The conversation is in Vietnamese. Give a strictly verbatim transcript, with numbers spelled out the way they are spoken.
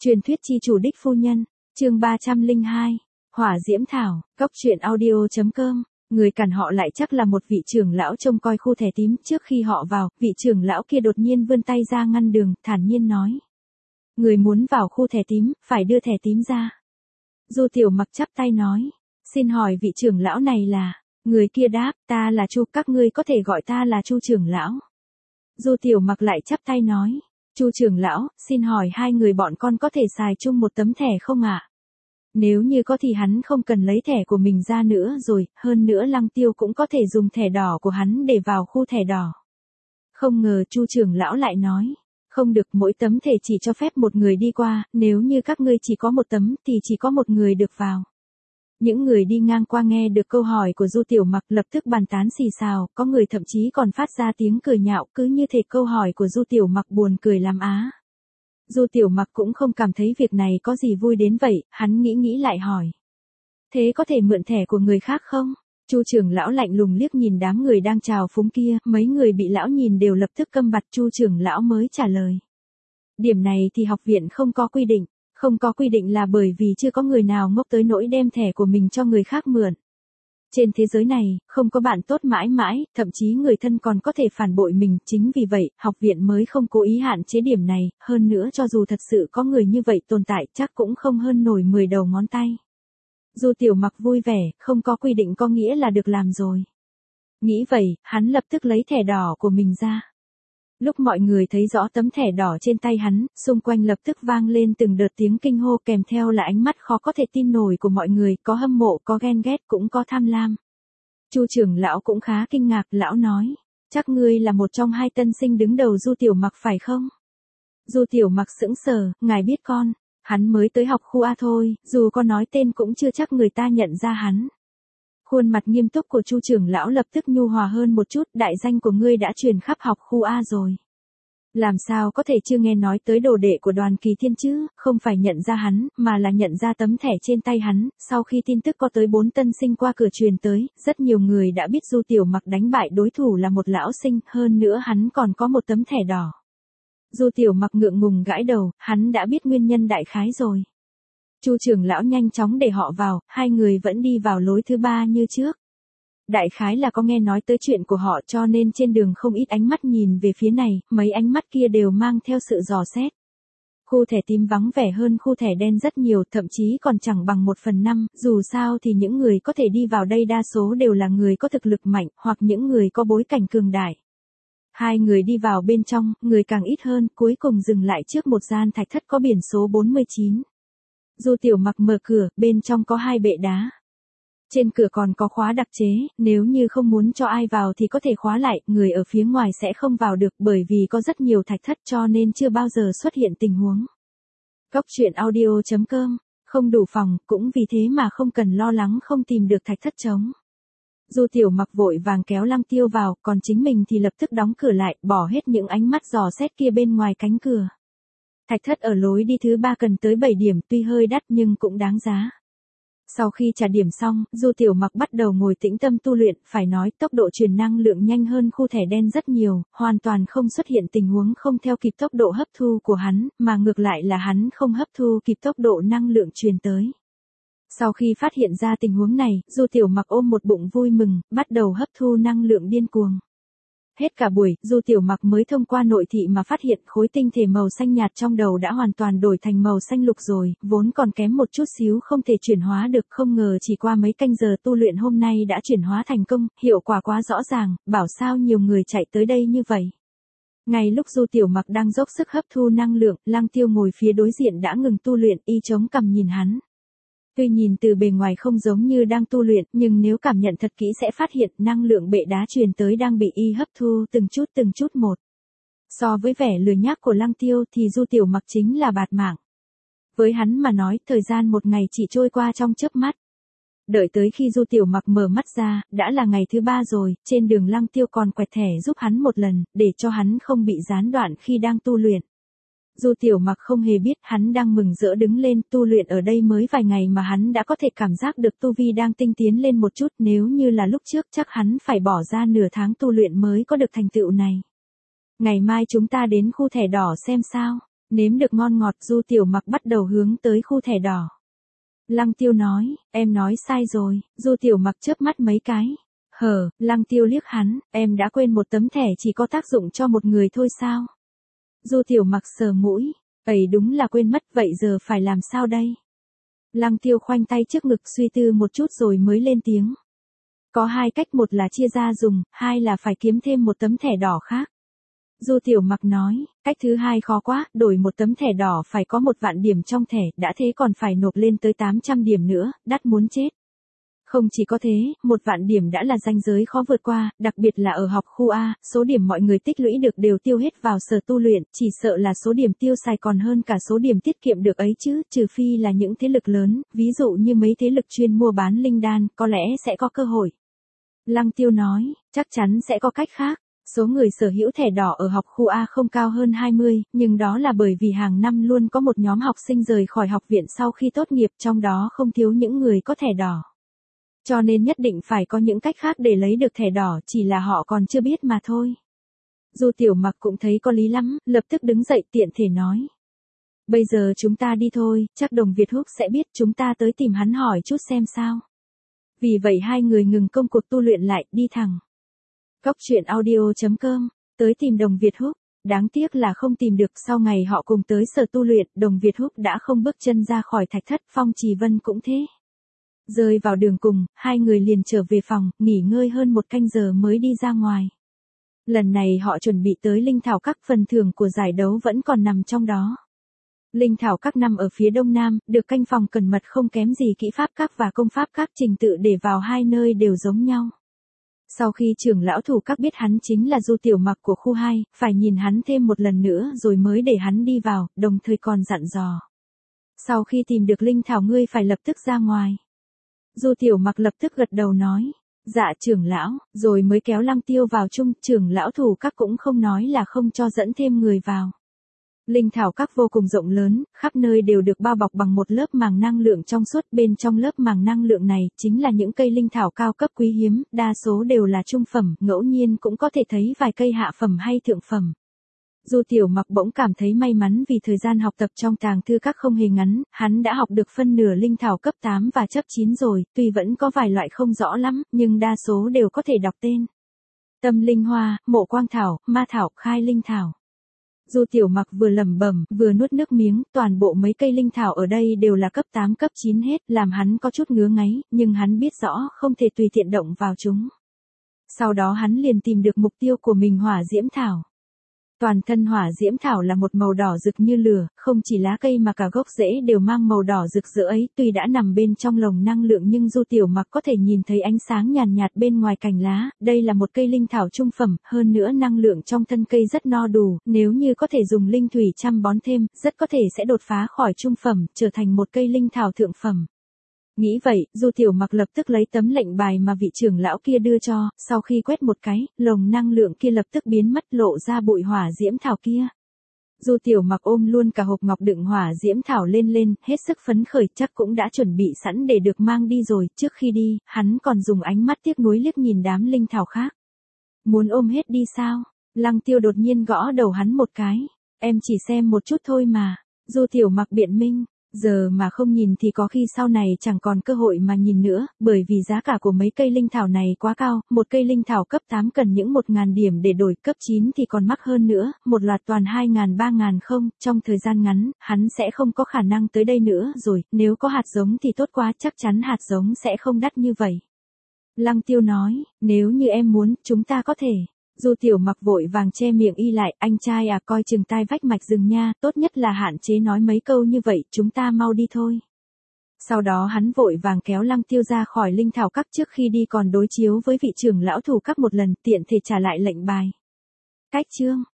Truyền thuyết chi chủ đích phu nhân, chương ba trăm lẻ hai, Hỏa Diễm Thảo, Cốc truyện audio chấm com. Người cản họ lại chắc là một vị trưởng lão trông coi khu thẻ tím. Trước khi họ vào, vị trưởng lão kia đột nhiên vươn tay ra ngăn đường, thản nhiên nói: người muốn vào khu thẻ tím, phải đưa thẻ tím ra. Du Tiểu Mặc chắp tay nói: xin hỏi vị trưởng lão này là? Người kia đáp: ta là Chu, các ngươi có thể gọi ta là Chu trưởng lão. Du Tiểu Mặc lại chắp tay nói: Chu trưởng lão, xin hỏi hai người bọn con có thể xài chung một tấm thẻ không ạ? Nếu như có thì hắn không cần lấy thẻ của mình ra nữa rồi, hơn nữa Lăng Tiêu cũng có thể dùng thẻ đỏ của hắn để vào khu thẻ đỏ. Không ngờ Chu trưởng lão lại nói: không được, mỗi tấm thẻ chỉ cho phép một người đi qua, nếu như các ngươi chỉ có một tấm thì chỉ có một người được vào. Những người đi ngang qua nghe được câu hỏi của Du Tiểu Mặc lập tức bàn tán xì xào, có người thậm chí còn phát ra tiếng cười nhạo, cứ như thể câu hỏi của Du Tiểu Mặc buồn cười làm á. Du Tiểu Mặc cũng không cảm thấy việc này có gì vui đến vậy, hắn nghĩ nghĩ lại hỏi: thế có thể mượn thẻ của người khác không? Chu trưởng lão lạnh lùng liếc nhìn đám người đang chào phúng kia, mấy người bị lão nhìn đều lập tức câm bặt. Chu trưởng lão mới trả lời: điểm này thì học viện không có quy định. Không có quy định là bởi vì chưa có người nào ngốc tới nỗi đem thẻ của mình cho người khác mượn. Trên thế giới này, không có bạn tốt mãi mãi, thậm chí người thân còn có thể phản bội mình. Chính vì vậy, học viện mới không cố ý hạn chế điểm này, hơn nữa cho dù thật sự có người như vậy tồn tại chắc cũng không hơn nổi mười đầu ngón tay. Du Tiểu Mặc vui vẻ, không có quy định có nghĩa là được làm rồi. Nghĩ vậy, hắn lập tức lấy thẻ đỏ của mình ra. Lúc mọi người thấy rõ tấm thẻ đỏ trên tay hắn, xung quanh lập tức vang lên từng đợt tiếng kinh hô, kèm theo là ánh mắt khó có thể tin nổi của mọi người, có hâm mộ, có ghen ghét, cũng có tham lam. Chu trưởng lão cũng khá kinh ngạc, lão nói: chắc ngươi là một trong hai tân sinh đứng đầu Du Tiểu Mặc phải không? Du Tiểu Mặc sững sờ: ngài biết con, hắn mới tới học khu A thôi, dù có nói tên cũng chưa chắc người ta nhận ra hắn. Khuôn mặt nghiêm túc của Chu trưởng lão lập tức nhu hòa hơn một chút: đại danh của ngươi đã truyền khắp học khu A rồi. Làm sao có thể chưa nghe nói tới đồ đệ của Đoàn Kỳ Thiên chứ? Không phải nhận ra hắn, mà là nhận ra tấm thẻ trên tay hắn. Sau khi tin tức có tới bốn tân sinh qua cửa truyền tới, rất nhiều người đã biết Du Tiểu Mặc đánh bại đối thủ là một lão sinh, hơn nữa hắn còn có một tấm thẻ đỏ. Du Tiểu Mặc ngượng ngùng gãi đầu, hắn đã biết nguyên nhân đại khái rồi. Chu trưởng lão nhanh chóng để họ vào, hai người vẫn đi vào lối thứ ba như trước. Đại khái là có nghe nói tới chuyện của họ cho nên trên đường không ít ánh mắt nhìn về phía này, mấy ánh mắt kia đều mang theo sự dò xét. Khu thẻ tím vắng vẻ hơn khu thẻ đen rất nhiều, thậm chí còn chẳng bằng một phần năm, dù sao thì những người có thể đi vào đây đa số đều là người có thực lực mạnh, hoặc những người có bối cảnh cường đại. Hai người đi vào bên trong, người càng ít hơn, cuối cùng dừng lại trước một gian thạch thất có biển số bốn mươi chín. Du Tiểu Mặc mở cửa, bên trong có hai bệ đá. Trên cửa còn có khóa đặc chế, nếu như không muốn cho ai vào thì có thể khóa lại, người ở phía ngoài sẽ không vào được, bởi vì có rất nhiều thạch thất cho nên chưa bao giờ xuất hiện tình huống. Cốc truyện audio chấm com, không đủ phòng, cũng vì thế mà không cần lo lắng không tìm được thạch thất trống. Du Tiểu Mặc vội vàng kéo Lăng Tiêu vào, còn chính mình thì lập tức đóng cửa lại, bỏ hết những ánh mắt dò xét kia bên ngoài cánh cửa. Thạch thất ở lối đi thứ ba cần tới bảy điểm, tuy hơi đắt nhưng cũng đáng giá. Sau khi trả điểm xong, Du Tiểu Mặc bắt đầu ngồi tĩnh tâm tu luyện, phải nói tốc độ truyền năng lượng nhanh hơn khu thẻ đen rất nhiều, hoàn toàn không xuất hiện tình huống không theo kịp tốc độ hấp thu của hắn, mà ngược lại là hắn không hấp thu kịp tốc độ năng lượng truyền tới. Sau khi phát hiện ra tình huống này, Du Tiểu Mặc ôm một bụng vui mừng, bắt đầu hấp thu năng lượng điên cuồng. Hết cả buổi, Du Tiểu Mặc mới thông qua nội thị mà phát hiện khối tinh thể màu xanh nhạt trong đầu đã hoàn toàn đổi thành màu xanh lục rồi, vốn còn kém một chút xíu không thể chuyển hóa được, không ngờ chỉ qua mấy canh giờ tu luyện hôm nay đã chuyển hóa thành công, hiệu quả quá rõ ràng, bảo sao nhiều người chạy tới đây như vậy. Ngay lúc Du Tiểu Mặc đang dốc sức hấp thu năng lượng, Lăng Tiêu ngồi phía đối diện đã ngừng tu luyện, y chống cằm nhìn hắn. Tuy nhìn từ bề ngoài không giống như đang tu luyện, nhưng nếu cảm nhận thật kỹ sẽ phát hiện năng lượng bệ đá truyền tới đang bị y hấp thu từng chút từng chút một. So với vẻ lười nhác của Lăng Tiêu thì Du Tiểu Mặc chính là bạt mạng. Với hắn mà nói, thời gian một ngày chỉ trôi qua trong chớp mắt. Đợi tới khi Du Tiểu Mặc mở mắt ra, đã là ngày thứ ba rồi, trên đường Lăng Tiêu còn quẹt thẻ giúp hắn một lần, để cho hắn không bị gián đoạn khi đang tu luyện. Du Tiểu Mặc không hề biết hắn đang mừng rỡ đứng lên, tu luyện ở đây mới vài ngày mà hắn đã có thể cảm giác được tu vi đang tinh tiến lên một chút, nếu như là lúc trước chắc hắn phải bỏ ra nửa tháng tu luyện mới có được thành tựu này. Ngày mai chúng ta đến khu thẻ đỏ xem sao. Nếm được ngon ngọt, Du Tiểu Mặc bắt đầu hướng tới khu thẻ đỏ. Lăng Tiêu nói, em nói sai rồi. Du Tiểu Mặc chớp mắt mấy cái. Hờ, Lăng Tiêu liếc hắn, em đã quên một tấm thẻ chỉ có tác dụng cho một người thôi sao? Du Tiểu Mặc sờ mũi, ấy đúng là quên mất, vậy giờ phải làm sao đây? Lăng Tiêu khoanh tay trước ngực suy tư một chút rồi mới lên tiếng. Có hai cách, một là chia ra dùng, hai là phải kiếm thêm một tấm thẻ đỏ khác. Du Tiểu Mặc nói, cách thứ hai khó quá, đổi một tấm thẻ đỏ phải có một vạn điểm trong thẻ, đã thế còn phải nộp lên tới tám trăm điểm nữa, đắt muốn chết. Không chỉ có thế, một vạn điểm đã là ranh giới khó vượt qua, đặc biệt là ở học khu A, số điểm mọi người tích lũy được đều tiêu hết vào sở tu luyện, chỉ sợ là số điểm tiêu xài còn hơn cả số điểm tiết kiệm được ấy chứ, trừ phi là những thế lực lớn, ví dụ như mấy thế lực chuyên mua bán linh đan, có lẽ sẽ có cơ hội. Lăng Tiêu nói, chắc chắn sẽ có cách khác. Số người sở hữu thẻ đỏ ở học khu A không cao hơn hai mươi, nhưng đó là bởi vì hàng năm luôn có một nhóm học sinh rời khỏi học viện sau khi tốt nghiệp, trong đó không thiếu những người có thẻ đỏ. Cho nên nhất định phải có những cách khác để lấy được thẻ đỏ, chỉ là họ còn chưa biết mà thôi. Du Tiểu Mặc cũng thấy có lý lắm, lập tức đứng dậy tiện thể nói. Bây giờ chúng ta đi thôi, chắc Đồng Việt Húc sẽ biết, chúng ta tới tìm hắn hỏi chút xem sao. Vì vậy hai người ngừng công cuộc tu luyện lại, đi thẳng. Cóc truyện audio chấm com, tới tìm Đồng Việt Húc. Đáng tiếc là không tìm được, sau ngày họ cùng tới sở tu luyện, Đồng Việt Húc đã không bước chân ra khỏi thạch thất, Phong Trì Vân cũng thế. Rơi vào đường cùng, hai người liền trở về phòng, nghỉ ngơi hơn một canh giờ mới đi ra ngoài. Lần này họ chuẩn bị tới Linh Thảo Các, phần thưởng của giải đấu vẫn còn nằm trong đó. Linh Thảo Các nằm ở phía đông nam, được canh phòng cẩn mật không kém gì kỹ pháp các và công pháp các, trình tự để vào hai nơi đều giống nhau. Sau khi trưởng lão thủ các biết hắn chính là Du Tiểu Mặc của khu hai, phải nhìn hắn thêm một lần nữa rồi mới để hắn đi vào, đồng thời còn dặn dò. Sau khi tìm được Linh Thảo ngươi phải lập tức ra ngoài. Du Tiểu Mặc lập tức gật đầu nói, dạ trưởng lão, rồi mới kéo Lăng Tiêu vào chung, trưởng lão thủ các cũng không nói là không cho dẫn thêm người vào. Linh Thảo Các vô cùng rộng lớn, khắp nơi đều được bao bọc bằng một lớp màng năng lượng trong suốt, bên trong lớp màng năng lượng này chính là những cây linh thảo cao cấp quý hiếm, đa số đều là trung phẩm, ngẫu nhiên cũng có thể thấy vài cây hạ phẩm hay thượng phẩm. Du Tiểu Mặc bỗng cảm thấy may mắn vì thời gian học tập trong tàng thư các không hề ngắn, hắn đã học được phân nửa linh thảo cấp tám và cấp chín rồi, tuy vẫn có vài loại không rõ lắm, nhưng đa số đều có thể đọc tên. Tâm linh hoa, mộ quang thảo, ma thảo, khai linh thảo. Du Tiểu Mặc vừa lẩm bẩm, vừa nuốt nước miếng, toàn bộ mấy cây linh thảo ở đây đều là cấp tám cấp chín hết, làm hắn có chút ngứa ngáy, nhưng hắn biết rõ không thể tùy tiện động vào chúng. Sau đó hắn liền tìm được mục tiêu của mình, hỏa diễm thảo. Toàn thân hỏa diễm thảo là một màu đỏ rực như lửa, không chỉ lá cây mà cả gốc rễ đều mang màu đỏ rực rỡ ấy, tuy đã nằm bên trong lồng năng lượng nhưng Du Tiểu Mặc có thể nhìn thấy ánh sáng nhàn nhạt, nhạt bên ngoài cành lá, đây là một cây linh thảo trung phẩm, hơn nữa năng lượng trong thân cây rất no đủ, nếu như có thể dùng linh thủy chăm bón thêm, rất có thể sẽ đột phá khỏi trung phẩm, trở thành một cây linh thảo thượng phẩm. Nghĩ vậy, Du Tiểu Mặc lập tức lấy tấm lệnh bài mà vị trưởng lão kia đưa cho, sau khi quét một cái, lồng năng lượng kia lập tức biến mất, lộ ra bụi hỏa diễm thảo kia. Du Tiểu Mặc ôm luôn cả hộp ngọc đựng hỏa diễm thảo lên lên, hết sức phấn khởi, chắc cũng đã chuẩn bị sẵn để được mang đi rồi, trước khi đi, hắn còn dùng ánh mắt tiếc nuối liếc nhìn đám linh thảo khác. Muốn ôm hết đi sao? Lăng Tiêu đột nhiên gõ đầu hắn một cái, em chỉ xem một chút thôi mà. Du Tiểu Mặc biện minh. Giờ mà không nhìn thì có khi sau này chẳng còn cơ hội mà nhìn nữa, bởi vì giá cả của mấy cây linh thảo này quá cao, một cây linh thảo cấp tám cần những một nghìn điểm để đổi, cấp chín thì còn mắc hơn nữa, một loạt toàn hai nghìn ba nghìn không, trong thời gian ngắn, hắn sẽ không có khả năng tới đây nữa rồi, nếu có hạt giống thì tốt quá, chắc chắn hạt giống sẽ không đắt như vậy. Lăng Tiêu nói, nếu như em muốn, chúng ta có thể. Du Tiểu Mặc vội vàng che miệng y lại, anh trai à, coi chừng tai vách mạch rừng nha, tốt nhất là hạn chế nói mấy câu như vậy, chúng ta mau đi thôi. Sau đó hắn vội vàng kéo Lăng Tiêu ra khỏi Linh Thảo Các, trước khi đi còn đối chiếu với vị trưởng lão thủ các một lần, tiện thể trả lại lệnh bài. Cách chương